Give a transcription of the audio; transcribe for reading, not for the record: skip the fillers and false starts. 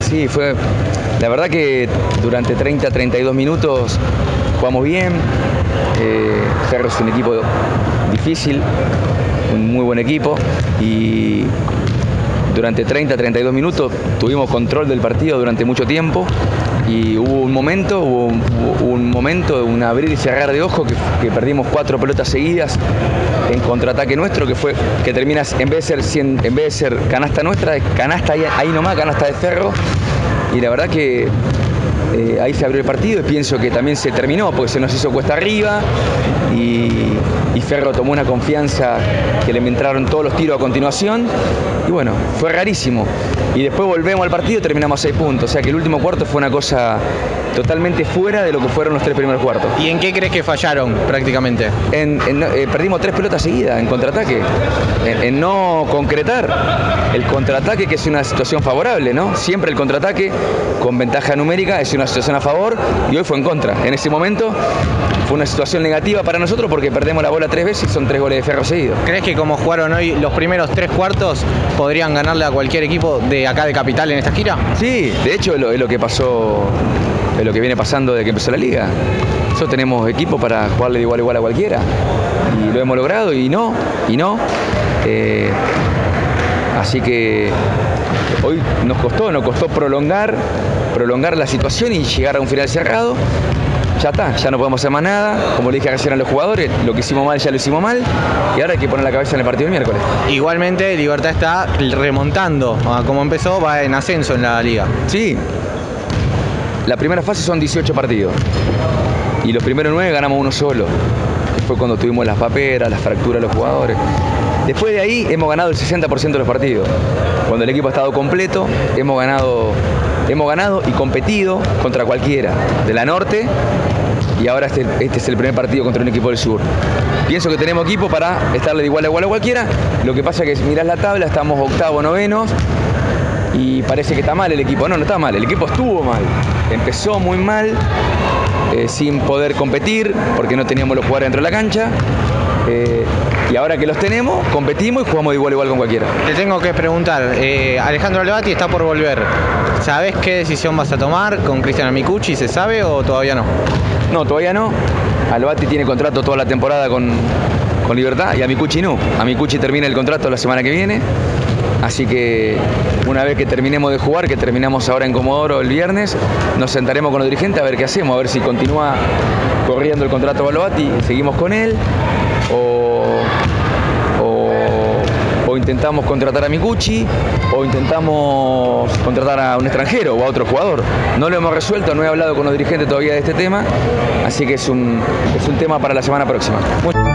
Sí, la verdad que durante 30-32 minutos jugamos bien. Ferro es un equipo difícil, un muy buen equipo, y durante 30-32 minutos tuvimos control del partido durante mucho tiempo, y hubo un momento, un abrir y cerrar de ojo que perdimos 4 pelotas seguidas en contraataque nuestro, que termina, en vez de ser canasta nuestra, es canasta ahí nomás, canasta de Ferro, y la verdad que ahí se abrió el partido, y pienso que también se terminó porque se nos hizo cuesta arriba, y Ferro tomó una confianza que le entraron todos los tiros a continuación, y bueno, fue rarísimo. Y después volvemos al partido y terminamos a 6 puntos, o sea que el último cuarto fue una cosa totalmente fuera de lo que fueron los 3 primeros cuartos. ¿Y en qué crees que fallaron prácticamente? Perdimos 3 pelotas seguidas en contraataque, en no concretar el contraataque, que es una situación favorable, ¿no? Siempre el contraataque con ventaja numérica es una situación a favor, y hoy fue en contra. En ese momento fue una situación negativa para nosotros porque perdemos la bola 3 veces y son 3 goles de Ferro seguidos. ¿Crees que como jugaron hoy los primeros 3 cuartos podrían ganarle a cualquier equipo de acá de Capital en esta gira? Sí, de hecho es lo que pasó, es lo que viene pasando desde que empezó la liga. Nosotros tenemos equipo para jugarle de igual a igual a cualquiera, y lo hemos logrado, y no. Así que hoy nos costó prolongar la situación y llegar a un final cerrado. Ya está, ya no podemos hacer más nada. Como le dije recién a los jugadores, lo que hicimos mal ya lo hicimos mal, y ahora hay que poner la cabeza en el partido del miércoles. Igualmente Libertad está remontando, como empezó, va en ascenso en la liga. Sí, la primera fase son 18 partidos, y los primeros 9 ganamos uno solo. Fue cuando tuvimos las paperas, las fracturas de los jugadores. Después de ahí hemos ganado el 60% de los partidos. Cuando el equipo ha estado completo, hemos ganado y competido contra cualquiera de la norte, y ahora este es el primer partido contra un equipo del sur. Pienso que tenemos equipo para estarle de igual a cualquiera. Lo que pasa es que si mirás la tabla, estamos octavos, novenos, y parece que está mal el equipo. No está mal, el equipo estuvo mal. Empezó muy mal, sin poder competir, porque no teníamos los jugadores dentro de la cancha. Y ahora que los tenemos, competimos y jugamos de igual a igual con cualquiera. Te tengo que preguntar, Alejandro Albati está por volver. ¿Sabés qué decisión vas a tomar con Cristian Amicucci? ¿Se sabe o todavía no? No, todavía no. Albati tiene contrato toda la temporada con Libertad, y Amicucci no. Amicucci termina el contrato la semana que viene. Así que una vez que terminemos de jugar, que terminamos ahora en Comodoro el viernes, nos sentaremos con los dirigentes a ver qué hacemos, a ver si continúa corriendo el contrato de Albati y seguimos con él, o intentamos contratar a Amicucci, o intentamos contratar a un extranjero o a otro jugador. No lo hemos resuelto, no he hablado con los dirigentes todavía de este tema, así que es un tema para la semana próxima.